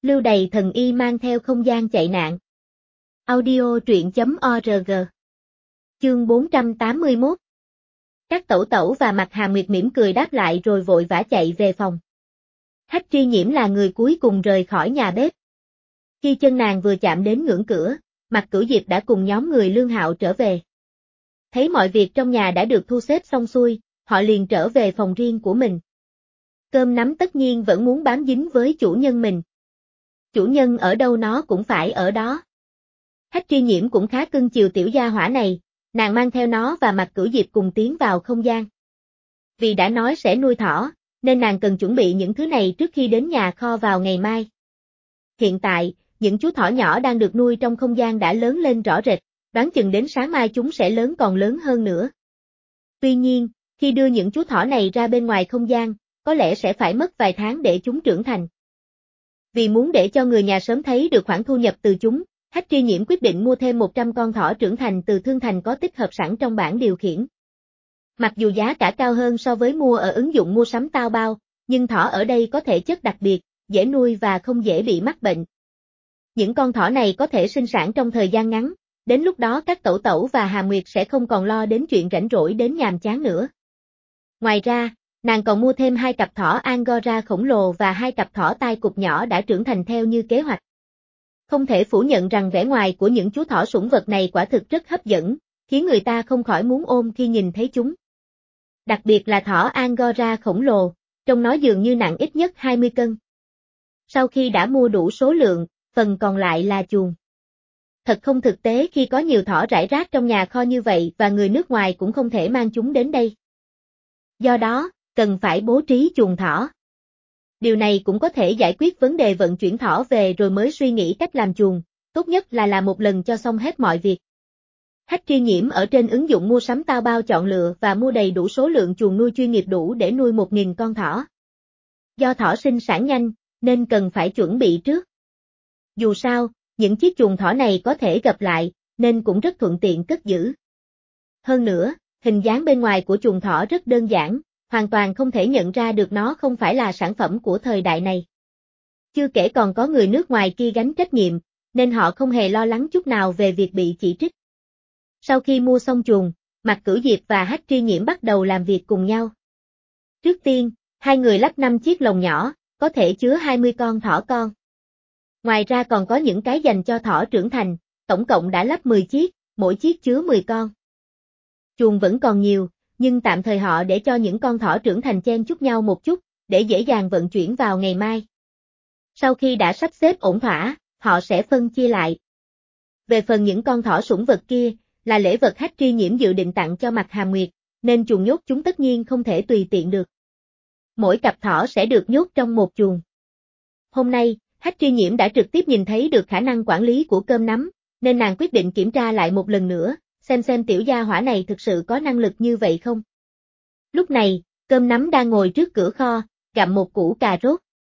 Lưu Đày thần y mang theo không gian chạy nạn. Audio truyện.org. Chương 481. Các tẩu tẩu và Mặt Hà Nguyệt mỉm cười đáp lại rồi vội vã chạy về phòng. Hách Tri Nhiễm là người cuối cùng rời khỏi nhà bếp. Khi chân nàng vừa chạm đến ngưỡng cửa, Mạc Cửu Diệp đã cùng nhóm người Lương Hạo trở về. Thấy mọi việc trong nhà đã được thu xếp xong xuôi, họ liền trở về phòng riêng của mình. Cơm nắm tất nhiên vẫn muốn bám dính với chủ nhân mình. Chủ nhân ở đâu nó cũng phải ở đó. Hách Tri Nhiễm cũng khá cưng chiều tiểu gia hỏa này, nàng mang theo nó và Mạc Cửu Diệp cùng tiến vào không gian. Vì đã nói sẽ nuôi thỏ, nên nàng cần chuẩn bị những thứ này trước khi đến nhà kho vào ngày mai. Hiện tại, những chú thỏ nhỏ đang được nuôi trong không gian đã lớn lên rõ rệt, đoán chừng đến sáng mai chúng sẽ lớn còn lớn hơn nữa. Tuy nhiên, khi đưa những chú thỏ này ra bên ngoài không gian, có lẽ sẽ phải mất vài tháng để chúng trưởng thành. Vì muốn để cho người nhà sớm thấy được khoản thu nhập từ chúng, Hách Tri Nhiễm quyết định mua thêm 100 con thỏ trưởng thành từ Thương Thành có tích hợp sẵn trong bảng điều khiển. Mặc dù giá cả cao hơn so với mua ở ứng dụng mua sắm Taobao, nhưng thỏ ở đây có thể chất đặc biệt, dễ nuôi và không dễ bị mắc bệnh. Những con thỏ này có thể sinh sản trong thời gian ngắn, đến lúc đó các tẩu tẩu và Hà Nguyệt sẽ không còn lo đến chuyện rảnh rỗi đến nhàm chán nữa. Ngoài ra, nàng còn mua thêm 2 cặp thỏ Angora khổng lồ và 2 cặp thỏ tai cụp nhỏ đã trưởng thành theo như kế hoạch. Không thể phủ nhận rằng vẻ ngoài của những chú thỏ sủng vật này quả thực rất hấp dẫn, khiến người ta không khỏi muốn ôm khi nhìn thấy chúng. Đặc biệt là thỏ Angora khổng lồ, trông nó dường như nặng ít nhất 20 cân. Sau khi đã mua đủ số lượng, phần còn lại là chuồng. Thật không thực tế khi có nhiều thỏ rải rác trong nhà kho như vậy và người nước ngoài cũng không thể mang chúng đến đây. Do đó, cần phải bố trí chuồng thỏ. Điều này cũng có thể giải quyết vấn đề vận chuyển thỏ về rồi mới suy nghĩ cách làm chuồng, tốt nhất là làm một lần cho xong hết mọi việc. Hách Tri Nhiễm ở trên ứng dụng mua sắm Taobao chọn lựa và mua đầy đủ số lượng chuồng nuôi chuyên nghiệp đủ để nuôi 1.000 con thỏ. Do thỏ sinh sản nhanh, nên cần phải chuẩn bị trước. Dù sao, những chiếc chuồng thỏ này có thể gập lại, nên cũng rất thuận tiện cất giữ. Hơn nữa, hình dáng bên ngoài của chuồng thỏ rất đơn giản, hoàn toàn không thể nhận ra được nó không phải là sản phẩm của thời đại này. Chưa kể còn có người nước ngoài kia gánh trách nhiệm, nên họ không hề lo lắng chút nào về việc bị chỉ trích. Sau khi mua xong chuồng, Mạc Cửu Diệp và Hách Tri Nhiễm bắt đầu làm việc cùng nhau. Trước tiên, hai người lắp 5 chiếc lồng nhỏ, có thể chứa 20 con thỏ con. Ngoài ra còn có những cái dành cho thỏ trưởng thành, tổng cộng đã lắp 10 chiếc, mỗi chiếc chứa 10 con. Chuồng vẫn còn nhiều, nhưng tạm thời họ để cho những con thỏ trưởng thành chen chúc nhau một chút, để dễ dàng vận chuyển vào ngày mai. Sau khi đã sắp xếp ổn thỏa, họ sẽ phân chia lại. Về phần những con thỏ sủng vật kia, là lễ vật Hách Tri Nhiễm dự định tặng cho Mặt Hà Nguyệt, nên chuồng nhốt chúng tất nhiên không thể tùy tiện được. Mỗi cặp thỏ sẽ được nhốt trong một chuồng. Hôm nay, Hách Tri Nhiễm đã trực tiếp nhìn thấy được khả năng quản lý của cơm nắm, nên nàng quyết định kiểm tra lại một lần nữa, xem tiểu gia hỏa này thực sự có năng lực như vậy không. Lúc này, cơm nắm đang ngồi trước cửa kho, gặm một củ cà rốt.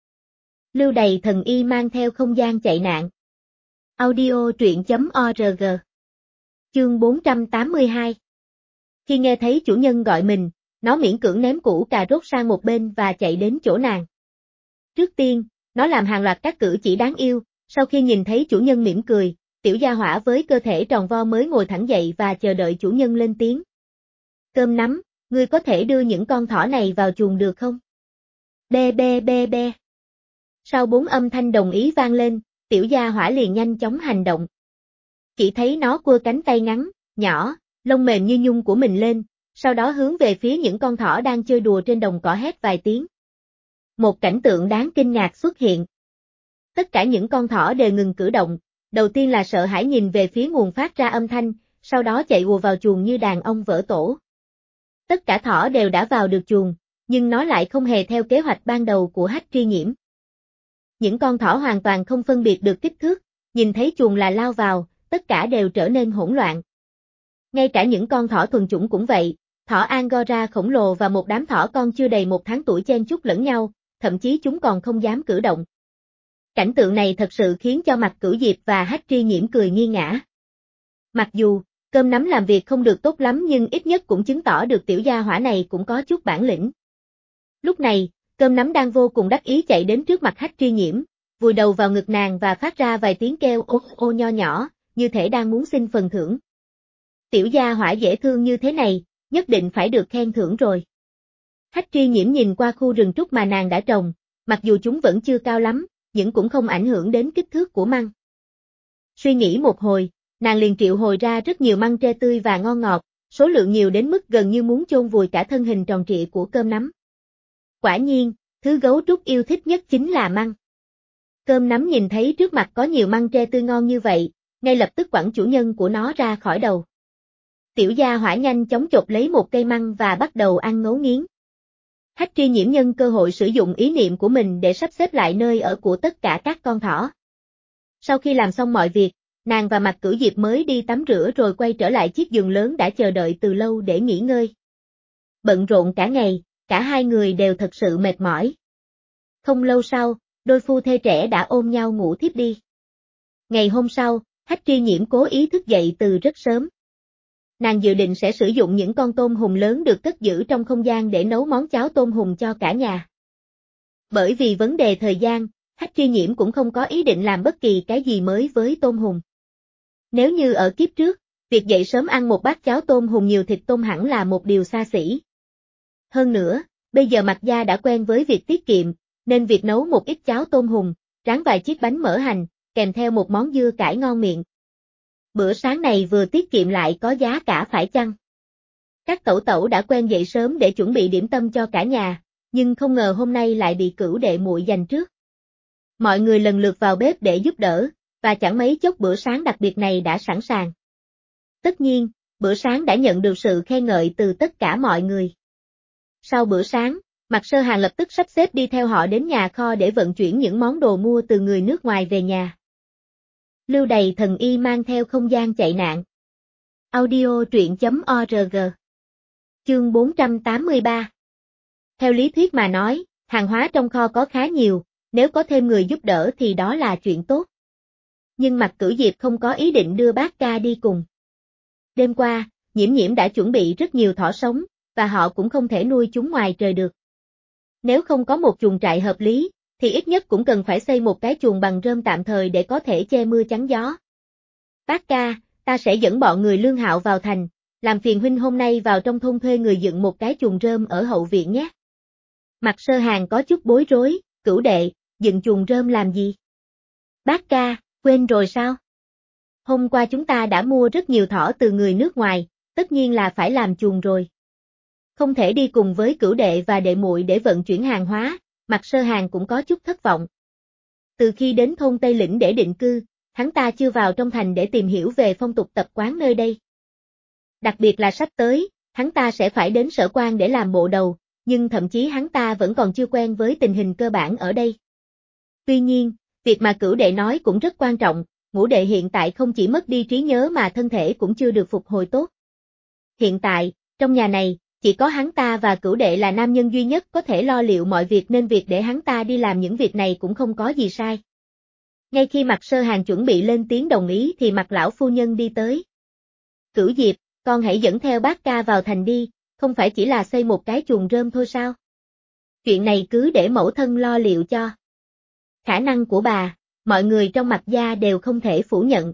Lưu Đày thần y mang theo không gian chạy nạn. Audio truyện.org. Chương 482. Khi nghe thấy chủ nhân gọi mình, nó miễn cưỡng ném củ cà rốt sang một bên và chạy đến chỗ nàng. Trước tiên, nó làm hàng loạt các cử chỉ đáng yêu, sau khi nhìn thấy chủ nhân mỉm cười, tiểu gia hỏa với cơ thể tròn vo mới ngồi thẳng dậy và chờ đợi chủ nhân lên tiếng. Cơm nắm, ngươi có thể đưa những con thỏ này vào chuồng được không? Be be be be. Sau 4 âm thanh đồng ý vang lên, tiểu gia hỏa liền nhanh chóng hành động. Chỉ thấy nó quơ cánh tay ngắn, nhỏ, lông mềm như nhung của mình lên, sau đó hướng về phía những con thỏ đang chơi đùa trên đồng cỏ hét vài tiếng. Một cảnh tượng đáng kinh ngạc xuất hiện. Tất cả những con thỏ đều ngừng cử động, đầu tiên là sợ hãi nhìn về phía nguồn phát ra âm thanh, sau đó chạy ùa vào chuồng như đàn ong vỡ tổ. Tất cả thỏ đều đã vào được chuồng, nhưng nó lại không hề theo kế hoạch ban đầu của Hách Tri Nhiễm. Những con thỏ hoàn toàn không phân biệt được kích thước, nhìn thấy chuồng là lao vào, tất cả đều trở nên hỗn loạn. Ngay cả những con thỏ thuần chủng cũng vậy, thỏ Angora khổng lồ và một đám thỏ con chưa đầy 1 tháng tuổi chen chúc lẫn nhau, thậm chí chúng còn không dám cử động. Cảnh tượng này thật sự khiến cho Mạc Cửu Diệp và Hách Tri Nhiễm cười nghiêng ngã. Mặc dù, cơm nắm làm việc không được tốt lắm nhưng ít nhất cũng chứng tỏ được tiểu gia hỏa này cũng có chút bản lĩnh. Lúc này, cơm nắm đang vô cùng đắc ý chạy đến trước mặt Hách Tri Nhiễm, vùi đầu vào ngực nàng và phát ra vài tiếng kêu ô ô nho nhỏ, như thể đang muốn xin phần thưởng. Tiểu gia hỏa dễ thương như thế này, nhất định phải được khen thưởng rồi. Hách Tri Nhiễm nhìn qua khu rừng trúc mà nàng đã trồng, mặc dù chúng vẫn chưa cao lắm, nhưng cũng không ảnh hưởng đến kích thước của măng. Suy nghĩ một hồi, nàng liền triệu hồi ra rất nhiều măng tre tươi và ngon ngọt, số lượng nhiều đến mức gần như muốn chôn vùi cả thân hình tròn trịa của cơm nắm. Quả nhiên, thứ gấu trúc yêu thích nhất chính là măng. Cơm nắm nhìn thấy trước mặt có nhiều măng tre tươi ngon như vậy, ngay lập tức quẳng chủ nhân của nó ra khỏi đầu. Tiểu gia hỏa nhanh chóng chộp lấy một cây măng và bắt đầu ăn ngấu nghiến. Hách Tri Nhiễm nhân cơ hội sử dụng ý niệm của mình để sắp xếp lại nơi ở của tất cả các con thỏ. Sau khi làm xong mọi việc, nàng và Mạc Cửu Diệp mới đi tắm rửa rồi quay trở lại chiếc giường lớn đã chờ đợi từ lâu để nghỉ ngơi. Bận rộn cả ngày, cả hai người đều thật sự mệt mỏi. Không lâu sau, đôi phu thê trẻ đã ôm nhau ngủ thiếp đi. Ngày hôm sau, Hách Tri Nhiễm cố ý thức dậy từ rất sớm. Nàng dự định sẽ sử dụng những con tôm hùm lớn được cất giữ trong không gian để nấu món cháo tôm hùm cho cả nhà. Bởi vì vấn đề thời gian, Hách Tri Nhiễm cũng không có ý định làm bất kỳ cái gì mới với tôm hùm. Nếu như ở kiếp trước, việc dậy sớm ăn một bát cháo tôm hùm nhiều thịt tôm hẳn là một điều xa xỉ. Hơn nữa, bây giờ Mạc gia đã quen với việc tiết kiệm, nên việc nấu một ít cháo tôm hùm, rán vài chiếc bánh mỡ hành, kèm theo một món dưa cải ngon miệng. Bữa sáng này vừa tiết kiệm lại có giá cả phải chăng? Các tẩu tẩu đã quen dậy sớm để chuẩn bị điểm tâm cho cả nhà, nhưng không ngờ hôm nay lại bị Cửu đệ muội giành trước. Mọi người lần lượt vào bếp để giúp đỡ, và chẳng mấy chốc bữa sáng đặc biệt này đã sẵn sàng. Tất nhiên, bữa sáng đã nhận được sự khen ngợi từ tất cả mọi người. Sau bữa sáng, Mạc Sơ Hàn lập tức sắp xếp đi theo họ đến nhà kho để vận chuyển những món đồ mua từ người nước ngoài về nhà. Lưu Đày thần y mang theo không gian chạy nạn. Audio truyện.org. Chương 483. Theo lý thuyết mà nói, hàng hóa trong kho có khá nhiều, nếu có thêm người giúp đỡ thì đó là chuyện tốt. Nhưng Mạc Cửu Diệp không có ý định đưa bác ca đi cùng. Đêm qua, Nhiễm Nhiễm đã chuẩn bị rất nhiều thỏ sống, và họ cũng không thể nuôi chúng ngoài trời được. Nếu không có một chuồng trại hợp lý, thì ít nhất cũng cần phải xây một cái chuồng bằng rơm tạm thời để có thể che mưa chắn gió. Bác ca, ta sẽ dẫn bọn người Lương Hạo vào thành, làm phiền huynh hôm nay vào trong thôn thuê người dựng một cái chuồng rơm ở hậu viện nhé. Mạc Sơ Hàn có chút bối rối, Cửu đệ, dựng chuồng rơm làm gì? Bác ca, quên rồi sao? Hôm qua chúng ta đã mua rất nhiều thỏ từ người nước ngoài, tất nhiên là phải làm chuồng rồi. Không thể đi cùng với Cửu đệ và đệ muội để vận chuyển hàng hóa, Mạc Sơ Hàn cũng có chút thất vọng. Từ khi đến thôn Tây Lĩnh để định cư, hắn ta chưa vào trong thành để tìm hiểu về phong tục tập quán nơi đây. Đặc biệt là sắp tới, hắn ta sẽ phải đến Sở Quan để làm bộ đầu, nhưng thậm chí hắn ta vẫn còn chưa quen với tình hình cơ bản ở đây. Tuy nhiên, việc mà Cửu đệ nói cũng rất quan trọng, Ngũ đệ hiện tại không chỉ mất đi trí nhớ mà thân thể cũng chưa được phục hồi tốt. Hiện tại, trong nhà này, chỉ có hắn ta và Cửu đệ là nam nhân duy nhất có thể lo liệu mọi việc nên việc để hắn ta đi làm những việc này cũng không có gì sai. Ngay khi Mạc Sơ Hàn chuẩn bị lên tiếng đồng ý thì Mạc lão phu nhân đi tới. Cửu Diệp, con hãy dẫn theo bác ca vào thành đi, không phải chỉ là xây một cái chuồng rơm thôi sao? Chuyện này cứ để mẫu thân lo liệu cho. Khả năng của bà, mọi người trong Mạc gia đều không thể phủ nhận.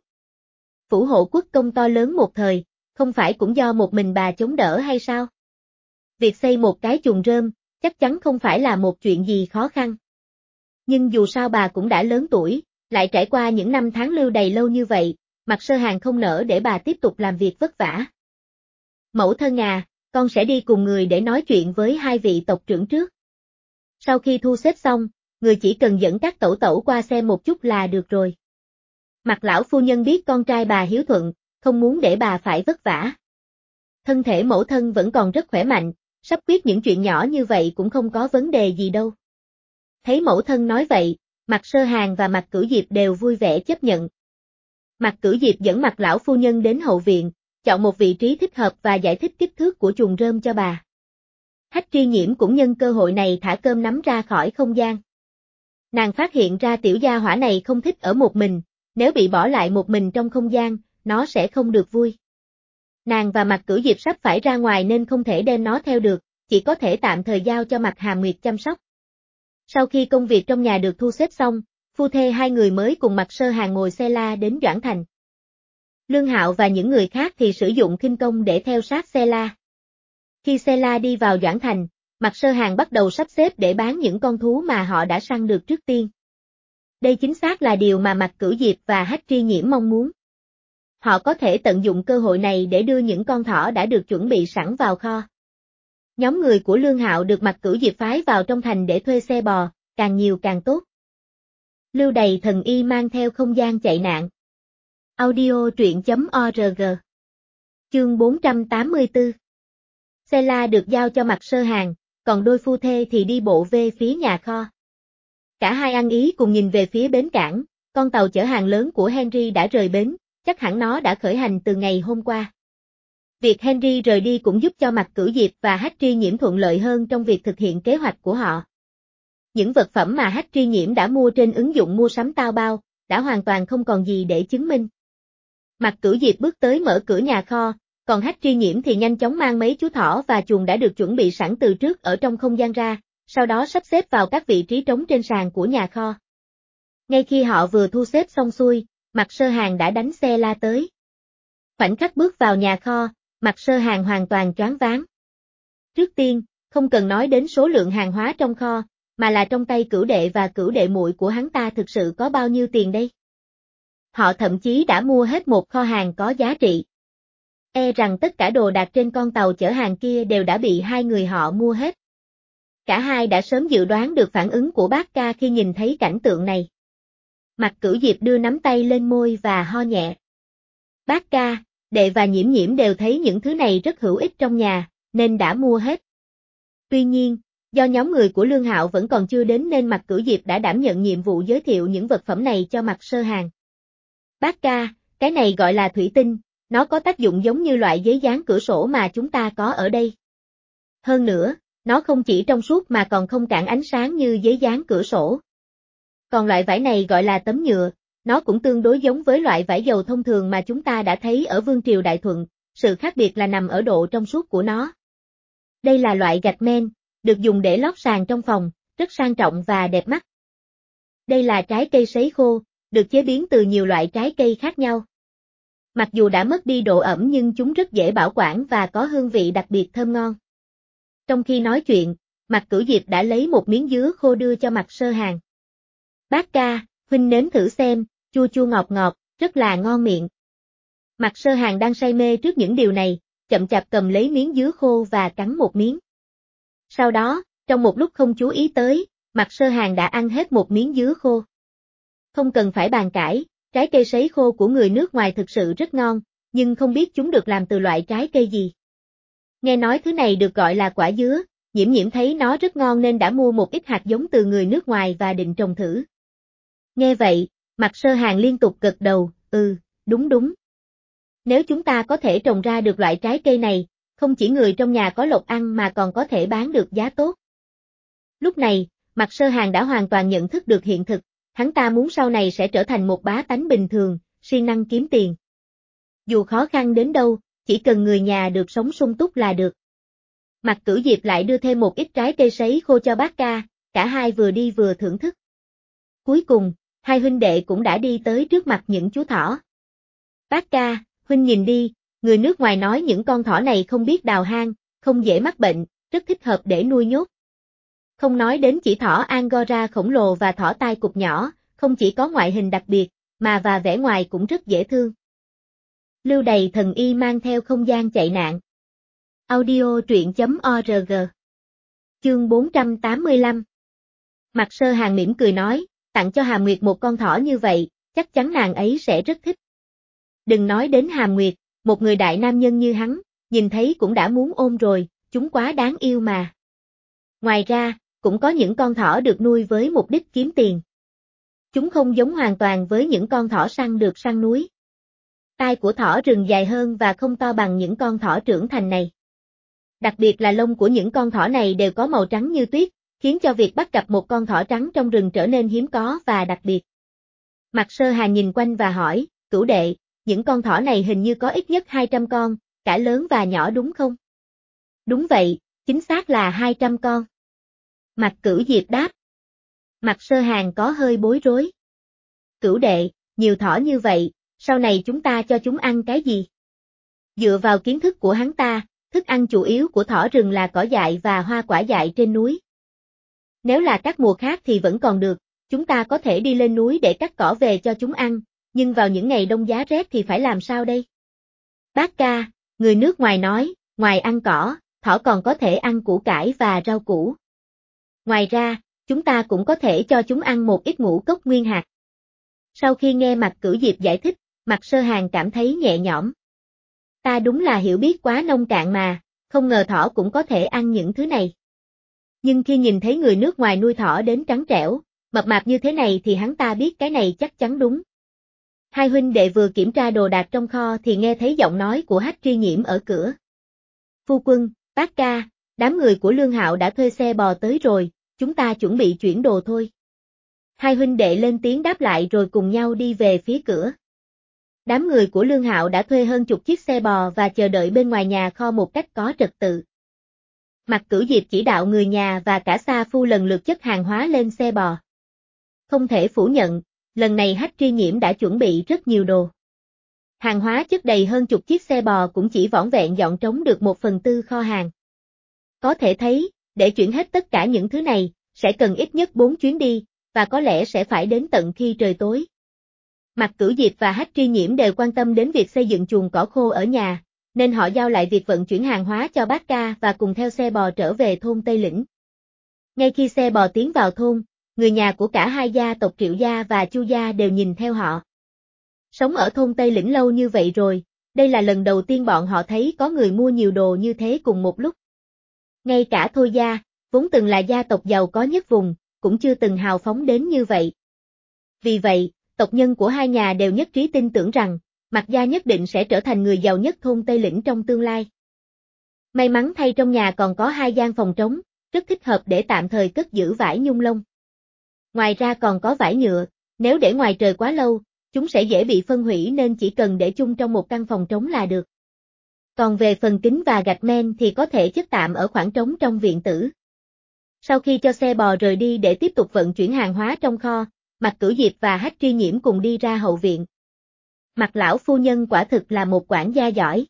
Phủ hộ quốc công to lớn một thời, không phải cũng do một mình bà chống đỡ hay sao? Việc xây một cái chuồng rơm, chắc chắn không phải là một chuyện gì khó khăn. Nhưng dù sao bà cũng đã lớn tuổi, lại trải qua những năm tháng Lưu Đày lâu như vậy, Mạc Sơ Hàn không nỡ để bà tiếp tục làm việc vất vả. Mẫu thân à, con sẽ đi cùng người để nói chuyện với hai vị tộc trưởng trước. Sau khi thu xếp xong, người chỉ cần dẫn các tẩu tẩu qua xem một chút là được rồi. Mạc lão phu nhân biết con trai bà hiếu thuận, không muốn để bà phải vất vả. Thân thể mẫu thân vẫn còn rất khỏe mạnh, sắp quyết những chuyện nhỏ như vậy cũng không có vấn đề gì đâu. Thấy mẫu thân nói vậy, Mạc Sơ Hàn và Mạc Cửu Diệp đều vui vẻ chấp nhận. Mạc Cửu Diệp dẫn Mạc lão phu nhân đến hậu viện, chọn một vị trí thích hợp và giải thích kích thước của chuồng rơm cho bà. Hách Tri Nhiễm cũng nhân cơ hội này thả cơm nắm ra khỏi không gian. Nàng phát hiện ra tiểu gia hỏa này không thích ở một mình, nếu bị bỏ lại một mình trong không gian, nó sẽ không được vui. Nàng và Mạc Cửu Diệp sắp phải ra ngoài nên không thể đem nó theo được, chỉ có thể tạm thời giao cho Mạc Hàm Nguyệt chăm sóc. Sau khi công việc trong nhà được thu xếp xong, phu thê hai người mới cùng Mạc Sơ Hàng ngồi xe la đến Doãn Thành. Lương Hạo và những người khác thì sử dụng khinh công để theo sát xe la. Khi xe la đi vào Doãn Thành, Mạc Sơ Hàng bắt đầu sắp xếp để bán những con thú mà họ đã săn được trước tiên. Đây chính xác là điều mà Mạc Cửu Diệp và Hách Tri Nhiễm mong muốn. Họ có thể tận dụng cơ hội này để đưa những con thỏ đã được chuẩn bị sẵn vào kho. Nhóm người của Lương Hạo được Mạc Cửu Diệp phái vào trong thành để thuê xe bò, càng nhiều càng tốt. Lưu Đầy Thần Y mang theo không gian chạy nạn. Audio truyện.org. Chương 484. Xe la được giao cho Mạc Sơ Hàng, còn đôi phu thê thì đi bộ về phía nhà kho. Cả hai ăn ý cùng nhìn về phía bến cảng, con tàu chở hàng lớn của Henry đã rời bến, chắc hẳn nó đã khởi hành từ ngày hôm qua. Việc Henry rời đi cũng giúp cho Mạc Cửu Diệp và Hách Tri Nhiễm thuận lợi hơn trong việc thực hiện kế hoạch của họ. Những vật phẩm mà Hách Tri Nhiễm đã mua trên ứng dụng mua sắm Taobao đã hoàn toàn không còn gì để chứng minh. Mạc Cửu Diệp bước tới mở cửa nhà kho, còn Hách Tri Nhiễm thì nhanh chóng mang mấy chú thỏ và chuồng đã được chuẩn bị sẵn từ trước ở trong không gian ra, sau đó sắp xếp vào các vị trí trống trên sàn của nhà kho. Ngay khi họ vừa thu xếp xong xuôi, Mạc Sơ Hàng đã đánh xe la tới. Khoảnh khắc bước vào nhà kho, Mạc Sơ Hàng hoàn toàn choáng váng. Trước tiên, không cần nói đến số lượng hàng hóa trong kho, mà là trong tay Cửu đệ và Cửu đệ muội của hắn ta thực sự có bao nhiêu tiền đây? Họ thậm chí đã mua hết một kho hàng có giá trị. E rằng tất cả đồ đạc trên con tàu chở hàng kia đều đã bị hai người họ mua hết. Cả hai đã sớm dự đoán được phản ứng của bác ca khi nhìn thấy cảnh tượng này. Mạc Cửu Diệp đưa nắm tay lên môi và ho nhẹ. Bác ca, đệ và Nhiễm Nhiễm đều thấy những thứ này rất hữu ích trong nhà, nên đã mua hết. Tuy nhiên, do nhóm người của Lương Hạo vẫn còn chưa đến nên Mạc Cửu Diệp đã đảm nhận nhiệm vụ giới thiệu những vật phẩm này cho Mạc Sơ Hàng. Bác ca, cái này gọi là thủy tinh, nó có tác dụng giống như loại giấy dán cửa sổ mà chúng ta có ở đây. Hơn nữa, nó không chỉ trong suốt mà còn không cản ánh sáng như giấy dán cửa sổ. Còn loại vải này gọi là tấm nhựa, nó cũng tương đối giống với loại vải dầu thông thường mà chúng ta đã thấy ở Vương triều Đại Thuận, sự khác biệt là nằm ở độ trong suốt của nó. Đây là loại gạch men, được dùng để lót sàn trong phòng, rất sang trọng và đẹp mắt. Đây là trái cây sấy khô, được chế biến từ nhiều loại trái cây khác nhau. Mặc dù đã mất đi độ ẩm nhưng chúng rất dễ bảo quản và có hương vị đặc biệt thơm ngon. Trong khi nói chuyện, Mạc Cửu Diệp đã lấy một miếng dứa khô đưa cho Mạc Sơ Hàng. Bác ca, huynh nếm thử xem, chua chua ngọt ngọt, rất là ngon miệng. Mạc Sơ Hàng đang say mê trước những điều này, chậm chạp cầm lấy miếng dứa khô và cắn một miếng. Sau đó, trong một lúc không chú ý tới, Mạc Sơ Hàng đã ăn hết một miếng dứa khô. Không cần phải bàn cãi, trái cây sấy khô của người nước ngoài thực sự rất ngon, nhưng không biết chúng được làm từ loại trái cây gì. Nghe nói thứ này được gọi là quả dứa, Nhiễm Nhiễm thấy nó rất ngon nên đã mua một ít hạt giống từ người nước ngoài và định trồng thử. Nghe vậy, Mạc Sơ Hàng liên tục gật đầu, đúng đúng. Nếu chúng ta có thể trồng ra được loại trái cây này, không chỉ người trong nhà có lộc ăn mà còn có thể bán được giá tốt. Lúc này, Mạc Sơ Hàng đã hoàn toàn nhận thức được hiện thực, hắn ta muốn sau này sẽ trở thành một bá tánh bình thường, siêng năng kiếm tiền. Dù khó khăn đến đâu, chỉ cần người nhà được sống sung túc là được. Mạc Cửu Diệp lại đưa thêm một ít trái cây sấy khô cho bác ca, cả hai vừa đi vừa thưởng thức. Cuối cùng, hai huynh đệ cũng đã đi tới trước mặt những chú thỏ. Bác ca, huynh nhìn đi, người nước ngoài nói những con thỏ này không biết đào hang, không dễ mắc bệnh, rất thích hợp để nuôi nhốt. Không nói đến chỉ thỏ Angora khổng lồ và thỏ tai cụp nhỏ, không chỉ có ngoại hình đặc biệt, mà và vẻ ngoài cũng rất dễ thương. Lưu Đầy Thần Y mang theo không gian chạy nạn. Audio truyện.org. Chương 485. Mạc Sơ Hàng mỉm cười nói, tặng cho Hàm Nguyệt một con thỏ như vậy, chắc chắn nàng ấy sẽ rất thích. Đừng nói đến Hàm Nguyệt, một người đại nam nhân như hắn, nhìn thấy cũng đã muốn ôm rồi, chúng quá đáng yêu mà. Ngoài ra, cũng có những con thỏ được nuôi với mục đích kiếm tiền. Chúng không giống hoàn toàn với những con thỏ săn được săn núi. Tai của thỏ rừng dài hơn và không to bằng những con thỏ trưởng thành này. Đặc biệt là lông của những con thỏ này đều có màu trắng như tuyết, khiến cho việc bắt gặp một con thỏ trắng trong rừng trở nên hiếm có và đặc biệt. Mạc Sơ Hàng nhìn quanh và hỏi, Cửu đệ, những con thỏ này hình như có ít nhất 200 con, cả lớn và nhỏ đúng không? Đúng vậy, chính xác là 200 con. Mạc Cửu Diệp đáp. Mạc Sơ Hàng có hơi bối rối. Cửu đệ, nhiều thỏ như vậy, sau này chúng ta cho chúng ăn cái gì? Dựa vào kiến thức của hắn ta, thức ăn chủ yếu của thỏ rừng là cỏ dại và hoa quả dại trên núi. Nếu là các mùa khác thì vẫn còn được, chúng ta có thể đi lên núi để cắt cỏ về cho chúng ăn, nhưng vào những ngày đông giá rét thì phải làm sao đây? Bác ca, người nước ngoài nói, ngoài ăn cỏ, thỏ còn có thể ăn củ cải và rau củ. Ngoài ra, chúng ta cũng có thể cho chúng ăn một ít ngũ cốc nguyên hạt. Sau khi nghe Mạc Cửu Diệp giải thích, Mạc Sơ Hàn cảm thấy nhẹ nhõm. Ta đúng là hiểu biết quá nông cạn mà, không ngờ thỏ cũng có thể ăn những thứ này. Nhưng khi nhìn thấy người nước ngoài nuôi thỏ đến trắng trẻo, mập mạp như thế này thì hắn ta biết cái này chắc chắn đúng. Hai huynh đệ vừa kiểm tra đồ đạc trong kho thì nghe thấy giọng nói của Hách Tri Nhiễm ở cửa. Phu quân, bác ca, đám người của Lương Hạo đã thuê xe bò tới rồi, chúng ta chuẩn bị chuyển đồ thôi. Hai huynh đệ lên tiếng đáp lại rồi cùng nhau đi về phía cửa. Đám người của Lương Hạo đã thuê hơn chục chiếc xe bò và chờ đợi bên ngoài nhà kho một cách có trật tự. Mạc Cửu Diệp chỉ đạo người nhà và cả Sa Phu lần lượt chất hàng hóa lên xe bò. Không thể phủ nhận, lần này Hách Tri Nhiễm đã chuẩn bị rất nhiều đồ. Hàng hóa chất đầy hơn chục chiếc xe bò cũng chỉ vỏn vẹn dọn trống được 1/4 kho hàng. Có thể thấy, để chuyển hết tất cả những thứ này, sẽ cần ít nhất 4 chuyến đi, và có lẽ sẽ phải đến tận khi trời tối. Mạc Cửu Diệp và Hách Tri Nhiễm đều quan tâm đến việc xây dựng chuồng cỏ khô ở nhà, nên họ giao lại việc vận chuyển hàng hóa cho bác ca và cùng theo xe bò trở về thôn Tây Lĩnh. Ngay khi xe bò tiến vào thôn, người nhà của cả hai gia tộc Triệu gia và Chu gia đều nhìn theo họ. Sống ở thôn Tây Lĩnh lâu như vậy rồi, đây là lần đầu tiên bọn họ thấy có người mua nhiều đồ như thế cùng một lúc. Ngay cả Thôi gia, vốn từng là gia tộc giàu có nhất vùng, cũng chưa từng hào phóng đến như vậy. Vì vậy, tộc nhân của hai nhà đều nhất trí tin tưởng rằng, Mạc gia nhất định sẽ trở thành người giàu nhất thôn Tây Lĩnh trong tương lai. May mắn thay trong nhà còn có 2 gian phòng trống, rất thích hợp để tạm thời cất giữ vải nhung lông. Ngoài ra còn có vải nhựa, nếu để ngoài trời quá lâu, chúng sẽ dễ bị phân hủy nên chỉ cần để chung trong một căn phòng trống là được. Còn về phần kính và gạch men thì có thể chất tạm ở khoảng trống trong viện tử. Sau khi cho xe bò rời đi để tiếp tục vận chuyển hàng hóa trong kho, Mạc Cửu Diệp và Hách Tri Nhiễm cùng đi ra hậu viện. Mạc lão phu nhân quả thực là một quản gia giỏi.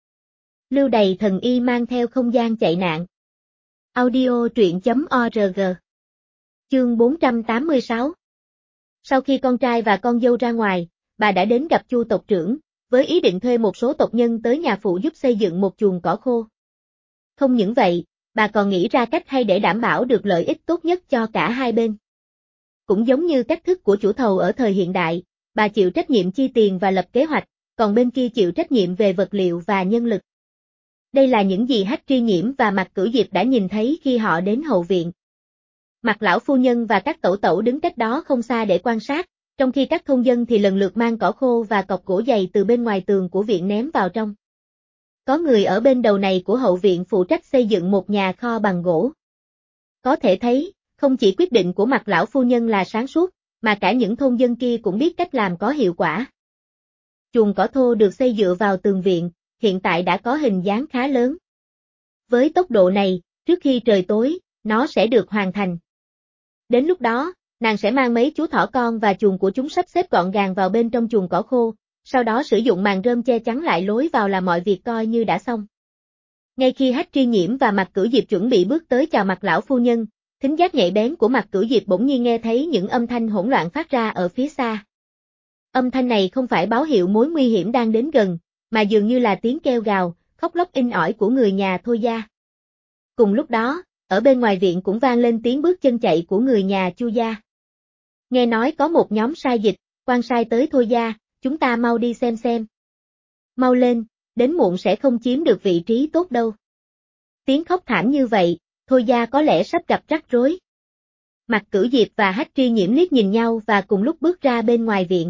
Lưu Đầy thần y mang theo không gian chạy nạn. Audio truyện.org. Chương 486. Sau khi con trai và con dâu ra ngoài, bà đã đến gặp Chu tộc trưởng, với ý định thuê một số tộc nhân tới nhà phụ giúp xây dựng một chuồng cỏ khô. Không những vậy, bà còn nghĩ ra cách hay để đảm bảo được lợi ích tốt nhất cho cả hai bên. Cũng giống như cách thức của chủ thầu ở thời hiện đại, bà chịu trách nhiệm chi tiền và lập kế hoạch, còn bên kia chịu trách nhiệm về vật liệu và nhân lực. Đây là những gì Hách Tri Nhiễm và Mạc Cửu Diệp đã nhìn thấy khi họ đến hậu viện. Mạc lão phu nhân và các tẩu tẩu đứng cách đó không xa để quan sát, trong khi các thôn dân thì lần lượt mang cỏ khô và cọc gỗ dày từ bên ngoài tường của viện ném vào trong. Có người ở bên đầu này của hậu viện phụ trách xây dựng một nhà kho bằng gỗ. Có thể thấy, không chỉ quyết định của Mạc lão phu nhân là sáng suốt, mà cả những thôn dân kia cũng biết cách làm có hiệu quả. Chuồng cỏ thô được xây dựa vào tường viện, hiện tại đã có hình dáng khá lớn. Với tốc độ này, trước khi trời tối, nó sẽ được hoàn thành. Đến lúc đó, nàng sẽ mang mấy chú thỏ con và chuồng của chúng sắp xếp gọn gàng vào bên trong chuồng cỏ khô, sau đó sử dụng màn rơm che chắn lại lối vào là mọi việc coi như đã xong. Ngay khi Hách Tri Nhiễm và Mạc Cửu Diệp chuẩn bị bước tới chào Mạc lão phu nhân, thính giác nhạy bén của Mạc Cửu Diệp bỗng nhiên nghe thấy những âm thanh hỗn loạn phát ra ở phía xa. Âm thanh này không phải báo hiệu mối nguy hiểm đang đến gần, mà dường như là tiếng kêu gào, khóc lóc inh ỏi của người nhà Thôi gia. Cùng lúc đó, ở bên ngoài viện cũng vang lên tiếng bước chân chạy của người nhà Chu gia. Nghe nói có một nhóm sai dịch, quan sai tới Thôi gia, chúng ta mau đi xem. Mau lên, đến muộn sẽ không chiếm được vị trí tốt đâu. Tiếng khóc thảm như vậy, Thôi gia có lẽ sắp gặp rắc rối. Mạc Cửu Diệp và Hách Tri Nhiễm liếc nhìn nhau và cùng lúc bước ra bên ngoài viện.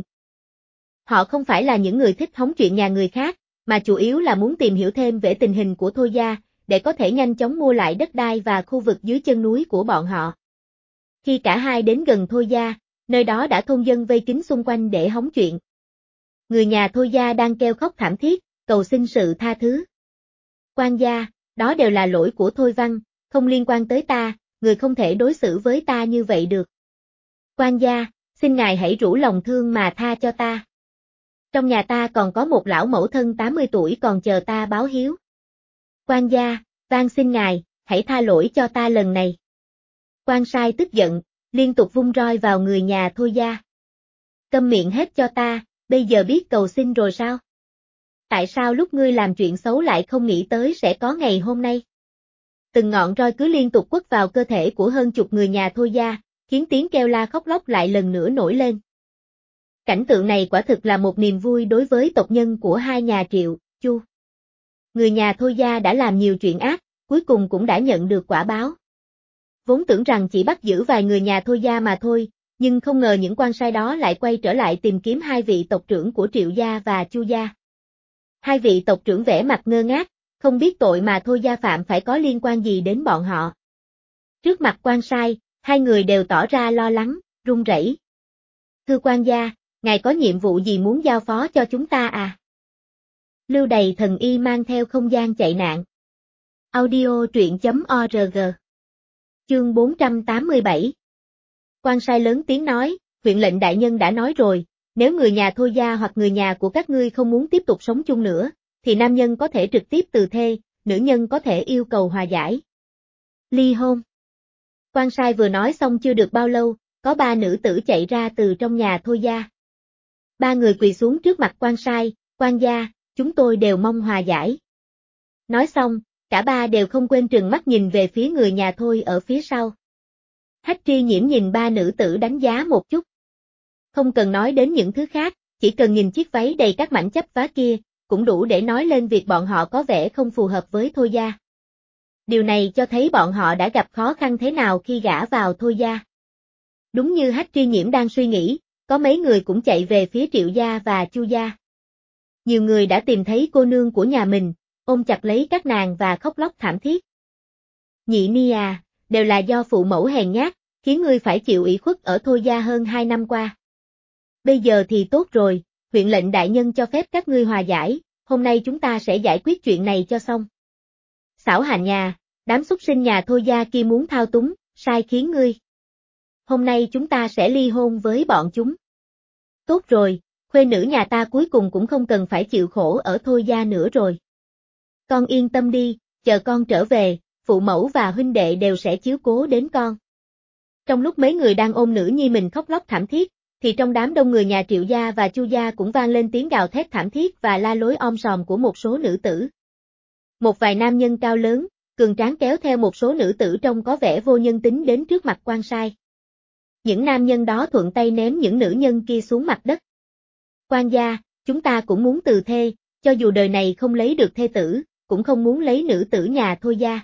Họ không phải là những người thích hóng chuyện nhà người khác, mà chủ yếu là muốn tìm hiểu thêm về tình hình của Thôi gia, để có thể nhanh chóng mua lại đất đai và khu vực dưới chân núi của bọn họ. Khi cả hai đến gần Thôi gia, nơi đó đã thôn dân vây kín xung quanh để hóng chuyện. Người nhà Thôi gia đang kêu khóc thảm thiết, cầu xin sự tha thứ. Quan gia, đó đều là lỗi của Thôi Văn, không liên quan tới ta, người không thể đối xử với ta như vậy được. Quan gia, xin ngài hãy rủ lòng thương mà tha cho ta. Trong nhà ta còn có một lão mẫu thân 80 tuổi còn chờ ta báo hiếu. Quan gia, van xin ngài, hãy tha lỗi cho ta lần này. Quan sai tức giận, liên tục vung roi vào người nhà Thôi gia. Câm miệng hết cho ta, bây giờ biết cầu xin rồi sao? Tại sao lúc ngươi làm chuyện xấu lại không nghĩ tới sẽ có ngày hôm nay? Từng ngọn roi cứ liên tục quất vào cơ thể của hơn chục người nhà Thôi gia, khiến tiếng kêu la khóc lóc lại lần nữa nổi lên. Cảnh tượng này quả thực là một niềm vui đối với tộc nhân của hai nhà Triệu, Chu. Người nhà Thôi gia đã làm nhiều chuyện ác, cuối cùng cũng đã nhận được quả báo. Vốn tưởng rằng chỉ bắt giữ vài người nhà Thôi gia mà thôi, nhưng không ngờ những quan sai đó lại quay trở lại tìm kiếm hai vị tộc trưởng của Triệu gia và Chu gia. Hai vị tộc trưởng vẻ mặt ngơ ngác, không biết tội mà Thôi gia phạm phải có liên quan gì đến bọn họ. Trước mặt quan sai, hai người đều tỏ ra lo lắng, run rẩy. Thưa quan gia, ngài có nhiệm vụ gì muốn giao phó cho chúng ta à? Lưu Đày thần y mang theo không gian chạy nạn. Audio truyện.org. Chương 487. Quan sai lớn tiếng nói, huyện lệnh đại nhân đã nói rồi, nếu người nhà Thôi gia hoặc người nhà của các ngươi không muốn tiếp tục sống chung nữa, thì nam nhân có thể trực tiếp từ thê, nữ nhân có thể yêu cầu hòa giải. Ly hôn. Quan sai vừa nói xong chưa được bao lâu, có ba nữ tử chạy ra từ trong nhà Thôi gia. Ba người quỳ xuống trước mặt quan sai, quan gia, chúng tôi đều mong hòa giải. Nói xong, cả ba đều không quên trừng mắt nhìn về phía người nhà Thôi ở phía sau. Hách Tri Nhiễm nhìn ba nữ tử đánh giá một chút. Không cần nói đến những thứ khác, chỉ cần nhìn chiếc váy đầy các mảnh chắp vá kia, cũng đủ để nói lên việc bọn họ có vẻ không phù hợp với Thôi gia. Điều này cho thấy bọn họ đã gặp khó khăn thế nào khi gả vào Thôi gia. Đúng như Hách Tri Nhiễm đang suy nghĩ, có mấy người cũng chạy về phía Triệu gia và Chu gia. Nhiều người đã tìm thấy cô nương của nhà mình, ôm chặt lấy các nàng và khóc lóc thảm thiết. Nhị ni à, đều là do phụ mẫu hèn nhát, khiến ngươi phải chịu ủy khuất ở Thôi gia hơn 2 năm qua. Bây giờ thì tốt rồi, huyện lệnh đại nhân cho phép các ngươi hòa giải, hôm nay chúng ta sẽ giải quyết chuyện này cho xong. Xảo hành nhà, đám súc sinh nhà Thôi gia kia muốn thao túng, sai khiến ngươi. Hôm nay chúng ta sẽ ly hôn với bọn chúng. Tốt rồi, khuê nữ nhà ta cuối cùng cũng không cần phải chịu khổ ở Thôi gia nữa rồi. Con yên tâm đi, chờ con trở về, phụ mẫu và huynh đệ đều sẽ chiếu cố đến con. Trong lúc mấy người đang ôm nữ nhi mình khóc lóc thảm thiết, thì trong đám đông người nhà Triệu gia và Chu gia cũng vang lên tiếng gào thét thảm thiết và la lối om sòm của một số nữ tử. Một vài nam nhân cao lớn, cường tráng kéo theo một số nữ tử trông có vẻ vô nhân tính đến trước mặt quan sai. Những nam nhân đó thuận tay ném những nữ nhân kia xuống mặt đất. Quan gia, chúng ta cũng muốn từ thê, cho dù đời này không lấy được thê tử, cũng không muốn lấy nữ tử nhà Thôi gia.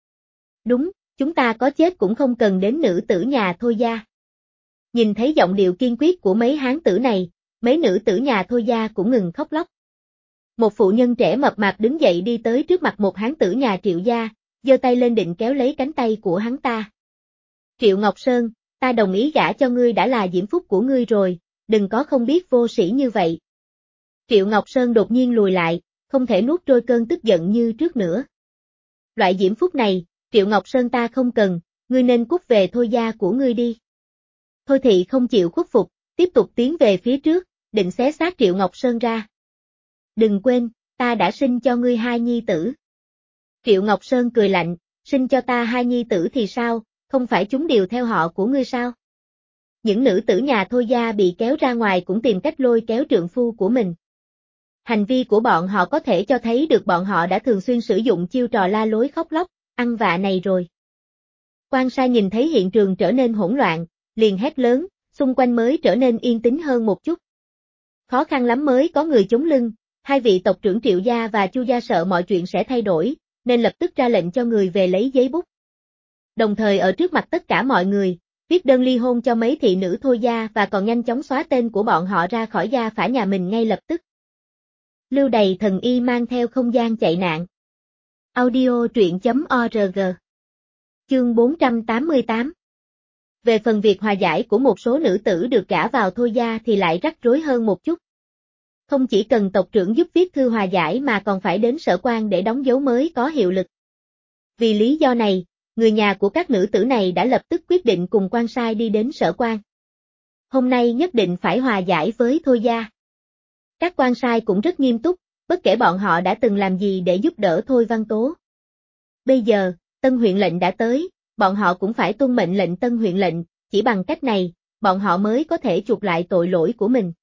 Đúng, chúng ta có chết cũng không cần đến nữ tử nhà Thôi gia. Nhìn thấy giọng điệu kiên quyết của mấy hán tử này, mấy nữ tử nhà Thôi gia cũng ngừng khóc lóc. Một phụ nhân trẻ mập mạp đứng dậy đi tới trước mặt một hán tử nhà Triệu gia, giơ tay lên định kéo lấy cánh tay của hắn ta. Triệu Ngọc Sơn, ta đồng ý gả cho ngươi đã là diễm phúc của ngươi rồi, đừng có không biết vô sĩ như vậy. Triệu Ngọc Sơn đột nhiên lùi lại, không thể nuốt trôi cơn tức giận như trước nữa. Loại diễm phúc này, Triệu Ngọc Sơn ta không cần, ngươi nên cút về Thôi gia của ngươi đi. Thôi thị không chịu khuất phục, tiếp tục tiến về phía trước, định xé xác Triệu Ngọc Sơn ra. Đừng quên, ta đã sinh cho ngươi hai nhi tử. Triệu Ngọc Sơn cười lạnh, sinh cho ta hai nhi tử thì sao, không phải chúng đều theo họ của ngươi sao? Những nữ tử nhà Thôi gia bị kéo ra ngoài cũng tìm cách lôi kéo trượng phu của mình. Hành vi của bọn họ có thể cho thấy được bọn họ đã thường xuyên sử dụng chiêu trò la lối khóc lóc, ăn vạ này rồi. Quan sai nhìn thấy hiện trường trở nên hỗn loạn, liền hét lớn, xung quanh mới trở nên yên tĩnh hơn một chút. Khó khăn lắm mới có người chống lưng, hai vị tộc trưởng Triệu gia và Chu gia sợ mọi chuyện sẽ thay đổi, nên lập tức ra lệnh cho người về lấy giấy bút. Đồng thời ở trước mặt tất cả mọi người, viết đơn ly hôn cho mấy thị nữ Thôi gia và còn nhanh chóng xóa tên của bọn họ ra khỏi gia phả nhà mình ngay lập tức. Lưu Đày thần y mang theo không gian chạy nạn. Audio truyện.org. Chương 488. Về phần việc hòa giải của một số nữ tử được gả vào Thôi gia thì lại rắc rối hơn một chút. Không chỉ cần tộc trưởng giúp viết thư hòa giải mà còn phải đến sở quan để đóng dấu mới có hiệu lực. Vì lý do này, người nhà của các nữ tử này đã lập tức quyết định cùng quan sai đi đến sở quan. Hôm nay nhất định phải hòa giải với Thôi gia. Các quan sai cũng rất nghiêm túc, bất kể bọn họ đã từng làm gì để giúp đỡ Thôi Văn Tố. Bây giờ, tân huyện lệnh đã tới, bọn họ cũng phải tuân mệnh lệnh tân huyện lệnh, chỉ bằng cách này, bọn họ mới có thể chuộc lại tội lỗi của mình.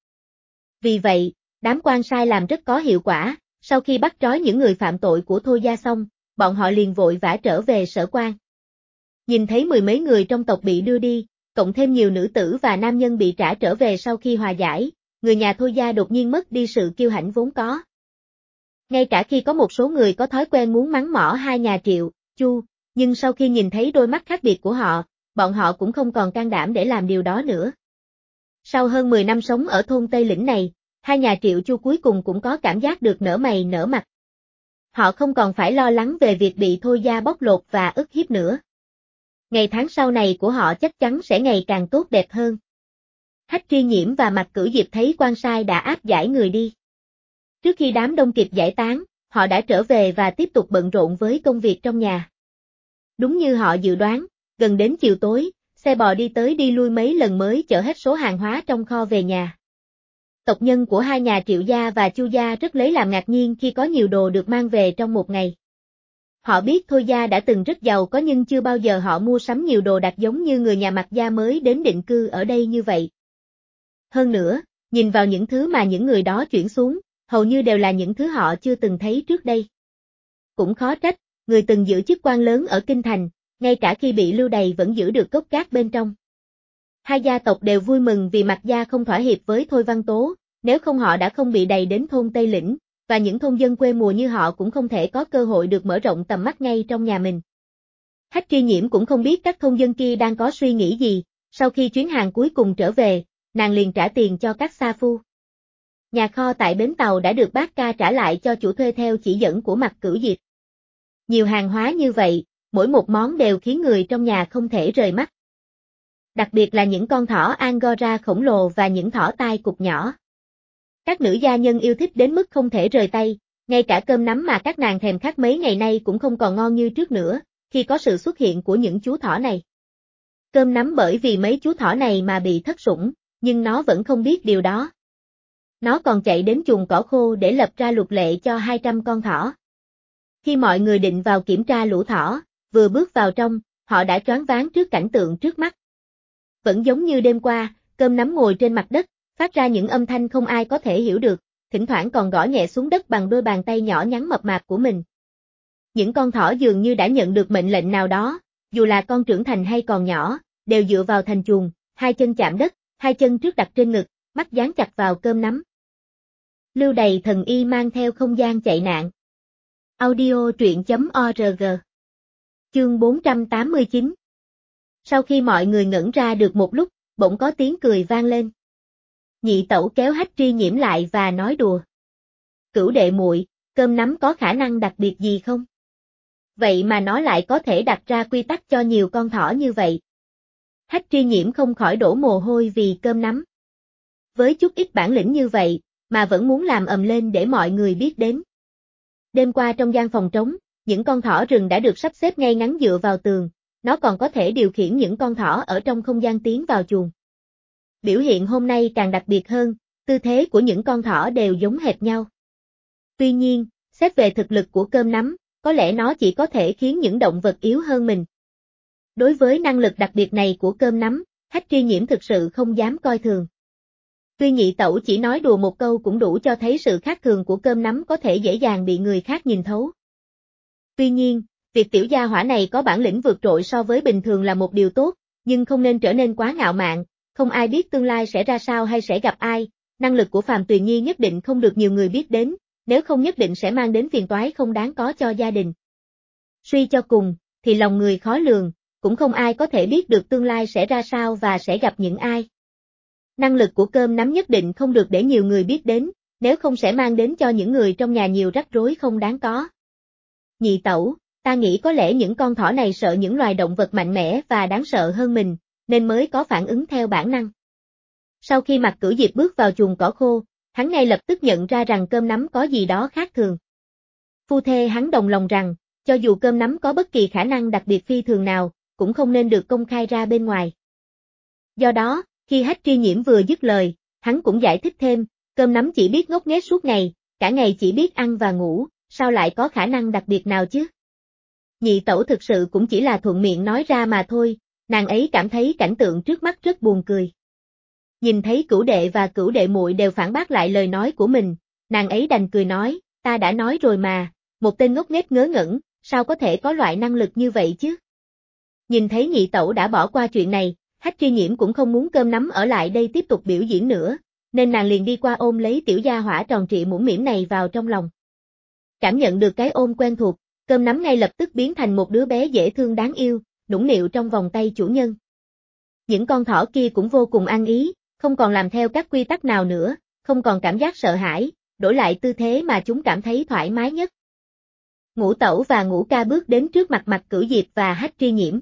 Vì vậy, đám quan sai làm rất có hiệu quả, sau khi bắt trói những người phạm tội của Thôi gia xong, bọn họ liền vội vã trở về sở quan. Nhìn thấy mười mấy người trong tộc bị đưa đi, cộng thêm nhiều nữ tử và nam nhân bị trả trở về sau khi hòa giải, người nhà Thôi gia đột nhiên mất đi sự kiêu hãnh vốn có. Ngay cả khi có một số người có thói quen muốn mắng mỏ hai nhà Triệu, Chu, nhưng sau khi nhìn thấy đôi mắt khác biệt của họ, bọn họ cũng không còn can đảm để làm điều đó nữa. Sau hơn 10 năm sống ở thôn Tây Lĩnh này, hai nhà Triệu Chu cuối cùng cũng có cảm giác được nở mày nở mặt. Họ không còn phải lo lắng về việc bị Thôi gia bóc lột và ức hiếp nữa. Ngày tháng sau này của họ chắc chắn sẽ ngày càng tốt đẹp hơn. Hách Tri Nhiễm và Mạc Cửu Diệp thấy quan sai đã áp giải người đi. Trước khi đám đông kịp giải tán, họ đã trở về và tiếp tục bận rộn với công việc trong nhà. Đúng như họ dự đoán, gần đến chiều tối, xe bò đi tới đi lui mấy lần mới chở hết số hàng hóa trong kho về nhà. Tộc nhân của hai nhà Triệu gia và Chu gia rất lấy làm ngạc nhiên khi có nhiều đồ được mang về trong một ngày. Họ biết Thôi gia đã từng rất giàu có nhưng chưa bao giờ họ mua sắm nhiều đồ đạc giống như người nhà Mạc gia mới đến định cư ở đây như vậy. Hơn nữa, nhìn vào những thứ mà những người đó chuyển xuống, hầu như đều là những thứ họ chưa từng thấy trước đây. Cũng khó trách, người từng giữ chức quan lớn ở Kinh Thành, ngay cả khi bị lưu đày vẫn giữ được gốc gác bên trong. Hai gia tộc đều vui mừng vì Mạc gia không thỏa hiệp với Thôi Văn Tố, nếu không họ đã không bị đày đến thôn Tây Lĩnh, và những thôn dân quê mùa như họ cũng không thể có cơ hội được mở rộng tầm mắt ngay trong nhà mình. Hách Tri Nhiễm cũng không biết các thôn dân kia đang có suy nghĩ gì, sau khi chuyến hàng cuối cùng trở về, nàng liền trả tiền cho các sa phu. Nhà kho tại bến tàu đã được bác ca trả lại cho chủ thuê theo chỉ dẫn của Mạc Cửu Diệp. Nhiều hàng hóa như vậy, mỗi một món đều khiến người trong nhà không thể rời mắt. Đặc biệt là những con thỏ Angora khổng lồ và những thỏ tai cụp nhỏ. Các nữ gia nhân yêu thích đến mức không thể rời tay, ngay cả cơm nắm mà các nàng thèm khát mấy ngày nay cũng không còn ngon như trước nữa, khi có sự xuất hiện của những chú thỏ này. Cơm nắm bởi vì mấy chú thỏ này mà bị thất sủng, nhưng nó vẫn không biết điều đó. Nó còn chạy đến chuồng cỏ khô để lập ra luật lệ cho 200 con thỏ. Khi mọi người định vào kiểm tra lũ thỏ, vừa bước vào trong, họ đã choáng váng trước cảnh tượng trước mắt. Vẫn giống như đêm qua, cơm nắm ngồi trên mặt đất, phát ra những âm thanh không ai có thể hiểu được, thỉnh thoảng còn gõ nhẹ xuống đất bằng đôi bàn tay nhỏ nhắn mập mạp của mình. Những con thỏ dường như đã nhận được mệnh lệnh nào đó, dù là con trưởng thành hay còn nhỏ, đều dựa vào thành chuồng, hai chân chạm đất, hai chân trước đặt trên ngực, mắt dán chặt vào cơm nắm. Lưu đày thần y mang theo không gian chạy nạn. Audio truyện.org. Chương 489. Sau khi mọi người ngẩn ra được một lúc, bỗng có tiếng cười vang lên. Nhị tẩu kéo Hách Tri Nhiễm lại và nói đùa. Cửu đệ muội, cơm nắm có khả năng đặc biệt gì không? Vậy mà nó lại có thể đặt ra quy tắc cho nhiều con thỏ như vậy. Hách Tri Nhiễm không khỏi đổ mồ hôi vì cơm nắm. Với chút ít bản lĩnh như vậy, mà vẫn muốn làm ầm lên để mọi người biết đến. Đêm qua trong gian phòng trống, những con thỏ rừng đã được sắp xếp ngay ngắn dựa vào tường, nó còn có thể điều khiển những con thỏ ở trong không gian tiến vào chuồng. Biểu hiện hôm nay càng đặc biệt hơn, tư thế của những con thỏ đều giống hệt nhau. Tuy nhiên, xét về thực lực của cơm nắm, có lẽ nó chỉ có thể khiến những động vật yếu hơn mình. Đối với năng lực đặc biệt này của cơm nắm, Hách Tri Nhiễm thực sự không dám coi thường. Tuy nhị tẩu chỉ nói đùa một câu cũng đủ cho thấy sự khác thường của cơm nắm có thể dễ dàng bị người khác nhìn thấu. Tuy nhiên, việc tiểu gia hỏa này có bản lĩnh vượt trội so với bình thường là một điều tốt, nhưng không nên trở nên quá ngạo mạn, không ai biết tương lai sẽ ra sao hay sẽ gặp ai, năng lực của Phàm Tuyền Nhi nhất định không được nhiều người biết đến, nếu không nhất định sẽ mang đến phiền toái không đáng có cho gia đình. Suy cho cùng, thì lòng người khó lường, cũng không ai có thể biết được tương lai sẽ ra sao và sẽ gặp những ai. Năng lực của cơm nắm nhất định không được để nhiều người biết đến, nếu không sẽ mang đến cho những người trong nhà nhiều rắc rối không đáng có. Nhị tẩu, ta nghĩ có lẽ những con thỏ này sợ những loài động vật mạnh mẽ và đáng sợ hơn mình, nên mới có phản ứng theo bản năng. Sau khi Mạc Cửu Diệp bước vào chuồng cỏ khô, hắn ngay lập tức nhận ra rằng cơm nắm có gì đó khác thường. Phu thê hắn đồng lòng rằng, cho dù cơm nắm có bất kỳ khả năng đặc biệt phi thường nào, cũng không nên được công khai ra bên ngoài. Do đó, Khi Hách Tri Nhiễm vừa dứt lời, hắn cũng giải thích thêm, cơm nắm chỉ biết ngốc nghếch suốt ngày, cả ngày chỉ biết ăn và ngủ, sao lại có khả năng đặc biệt nào chứ? Nhị tẩu thực sự cũng chỉ là thuận miệng nói ra mà thôi, nàng ấy cảm thấy cảnh tượng trước mắt rất buồn cười. Nhìn thấy cửu đệ và cửu đệ muội đều phản bác lại lời nói của mình, nàng ấy đành cười nói, ta đã nói rồi mà, một tên ngốc nghếch ngớ ngẩn, sao có thể có loại năng lực như vậy chứ? Nhìn thấy nhị tẩu đã bỏ qua chuyện này, Hách Tri Nhiễm cũng không muốn cơm nắm ở lại đây tiếp tục biểu diễn nữa, nên nàng liền đi qua ôm lấy tiểu gia hỏa tròn trịa mũm mĩm này vào trong lòng. Cảm nhận được cái ôm quen thuộc, cơm nắm ngay lập tức biến thành một đứa bé dễ thương đáng yêu, nũng nịu trong vòng tay chủ nhân. Những con thỏ kia cũng vô cùng ăn ý, không còn làm theo các quy tắc nào nữa, không còn cảm giác sợ hãi, đổi lại tư thế mà chúng cảm thấy thoải mái nhất. Ngũ tẩu và ngũ ca bước đến trước mặt Mạc Cửu Diệp và Hách Tri Nhiễm.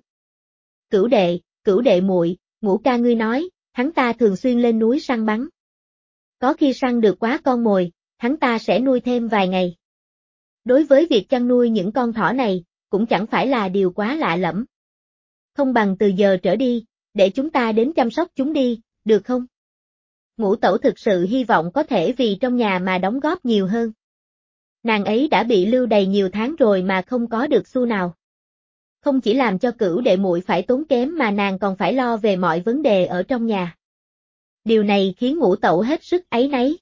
Cửu đệ muội, ngũ ca ngươi nói, hắn ta thường xuyên lên núi săn bắn. Có khi săn được quá con mồi, hắn ta sẽ nuôi thêm vài ngày. Đối với việc chăn nuôi những con thỏ này, cũng chẳng phải là điều quá lạ lẫm. Không bằng từ giờ trở đi, để chúng ta đến chăm sóc chúng đi, được không? Ngũ tẩu thực sự hy vọng có thể vì trong nhà mà đóng góp nhiều hơn. Nàng ấy đã bị lưu đày nhiều tháng rồi mà không có được xu nào. Không chỉ làm cho cửu đệ muội phải tốn kém mà nàng còn phải lo về mọi vấn đề ở trong nhà. Điều này khiến ngũ tẩu hết sức áy náy.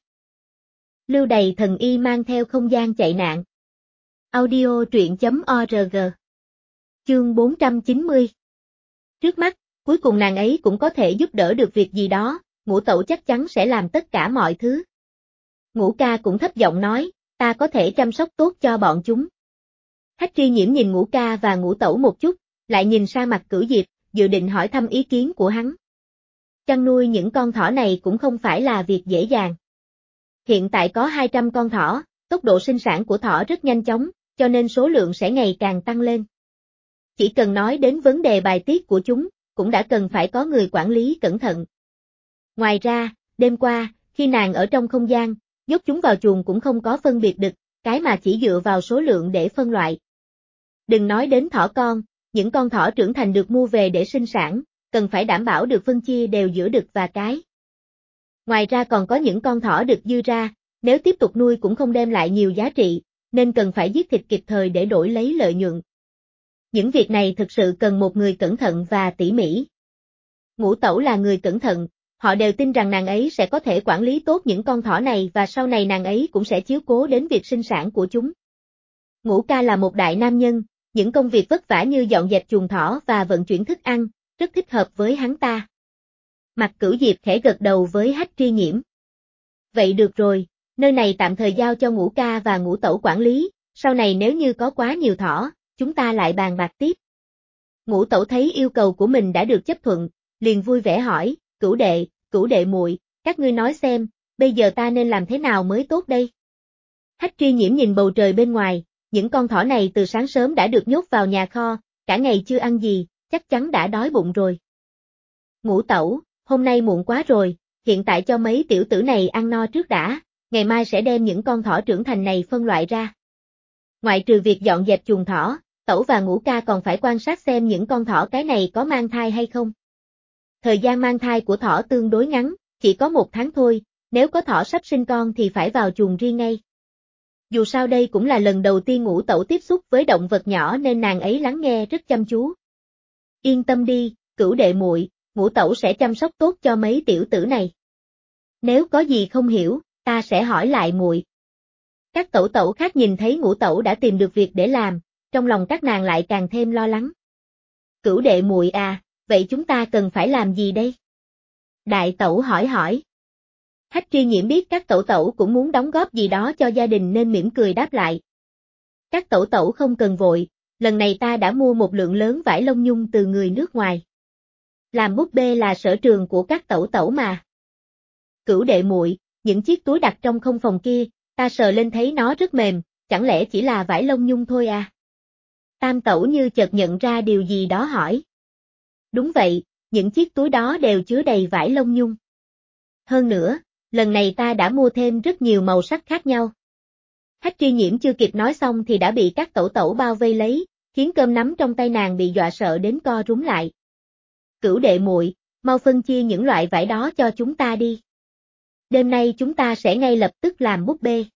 Lưu đày thần y mang theo không gian chạy nạn. Audio truyện.org. Chương 490. Trước mắt, cuối cùng nàng ấy cũng có thể giúp đỡ được việc gì đó, ngũ tẩu chắc chắn sẽ làm tất cả mọi thứ. Ngũ ca cũng thấp giọng nói, ta có thể chăm sóc tốt cho bọn chúng. Hách Tri Nhiễm nhìn ngũ ca và ngũ tẩu một chút, lại nhìn sang Mạc Cửu Diệp, dự định hỏi thăm ý kiến của hắn. Chăn nuôi những con thỏ này cũng không phải là việc dễ dàng. Hiện tại có 200 con thỏ, tốc độ sinh sản của thỏ rất nhanh chóng, cho nên số lượng sẽ ngày càng tăng lên. Chỉ cần nói đến vấn đề bài tiết của chúng, cũng đã cần phải có người quản lý cẩn thận. Ngoài ra, đêm qua, khi nàng ở trong không gian, nhốt chúng vào chuồng cũng không có phân biệt đực, cái mà chỉ dựa vào số lượng để phân loại. Đừng nói đến thỏ con, những con thỏ trưởng thành được mua về để sinh sản, cần phải đảm bảo được phân chia đều giữa đực và cái. Ngoài ra còn có những con thỏ đực dư ra, nếu tiếp tục nuôi cũng không đem lại nhiều giá trị, nên cần phải giết thịt kịp thời để đổi lấy lợi nhuận. Những việc này thực sự cần một người cẩn thận và tỉ mỉ. Ngũ tẩu là người cẩn thận, họ đều tin rằng nàng ấy sẽ có thể quản lý tốt những con thỏ này và sau này nàng ấy cũng sẽ chiếu cố đến việc sinh sản của chúng. Ngũ ca là một đại nam nhân, những công việc vất vả như dọn dẹp chuồng thỏ và vận chuyển thức ăn, rất thích hợp với hắn ta. Mạc Cửu Diệp khẽ gật đầu với Hách Tri Nhiễm. Vậy được rồi, nơi này tạm thời giao cho ngũ ca và ngũ tẩu quản lý, sau này nếu như có quá nhiều thỏ, chúng ta lại bàn bạc tiếp. Ngũ tẩu thấy yêu cầu của mình đã được chấp thuận, liền vui vẻ hỏi, cửu đệ muội, các ngươi nói xem, bây giờ ta nên làm thế nào mới tốt đây? Hách Tri Nhiễm nhìn bầu trời bên ngoài, những con thỏ này từ sáng sớm đã được nhốt vào nhà kho, cả ngày chưa ăn gì, chắc chắn đã đói bụng rồi. Ngũ tẩu, hôm nay muộn quá rồi, hiện tại cho mấy tiểu tử này ăn no trước đã, ngày mai sẽ đem những con thỏ trưởng thành này phân loại ra. Ngoại trừ việc dọn dẹp chuồng thỏ, tẩu và ngũ ca còn phải quan sát xem những con thỏ cái này có mang thai hay không. Thời gian mang thai của thỏ tương đối ngắn, chỉ có 1 tháng thôi, nếu có thỏ sắp sinh con thì phải vào chuồng riêng ngay. Dù sao đây cũng là lần đầu tiên ngũ tẩu tiếp xúc với động vật nhỏ nên nàng ấy lắng nghe rất chăm chú. Yên tâm đi, cửu đệ muội, ngũ tẩu sẽ chăm sóc tốt cho mấy tiểu tử này. Nếu có gì không hiểu, ta sẽ hỏi lại muội. Các tẩu tẩu khác nhìn thấy ngũ tẩu đã tìm được việc để làm, trong lòng các nàng lại càng thêm lo lắng. Cửu đệ muội à, vậy chúng ta cần phải làm gì đây? Đại tẩu hỏi. Hách Tri Nhiễm biết các tẩu tẩu cũng muốn đóng góp gì đó cho gia đình nên mỉm cười đáp lại. Các tẩu tẩu không cần vội, lần này ta đã mua một lượng lớn vải lông nhung từ người nước ngoài. Làm búp bê là sở trường của các tẩu tẩu mà. Cửu đệ muội, những chiếc túi đặt trong không phòng kia, ta sờ lên thấy nó rất mềm, chẳng lẽ chỉ là vải lông nhung thôi à? Tam tẩu như chợt nhận ra điều gì đó hỏi. Đúng vậy, những chiếc túi đó đều chứa đầy vải lông nhung. Hơn nữa, lần này ta đã mua thêm rất nhiều màu sắc khác nhau. Hách Tri Nhiễm chưa kịp nói xong thì đã bị các tẩu tẩu bao vây lấy, khiến cơm nắm trong tay nàng bị dọa sợ đến co rúm lại. Cửu đệ muội, Mau phân chia những loại vải đó cho chúng ta đi. Đêm nay chúng ta sẽ ngay lập tức làm búp bê.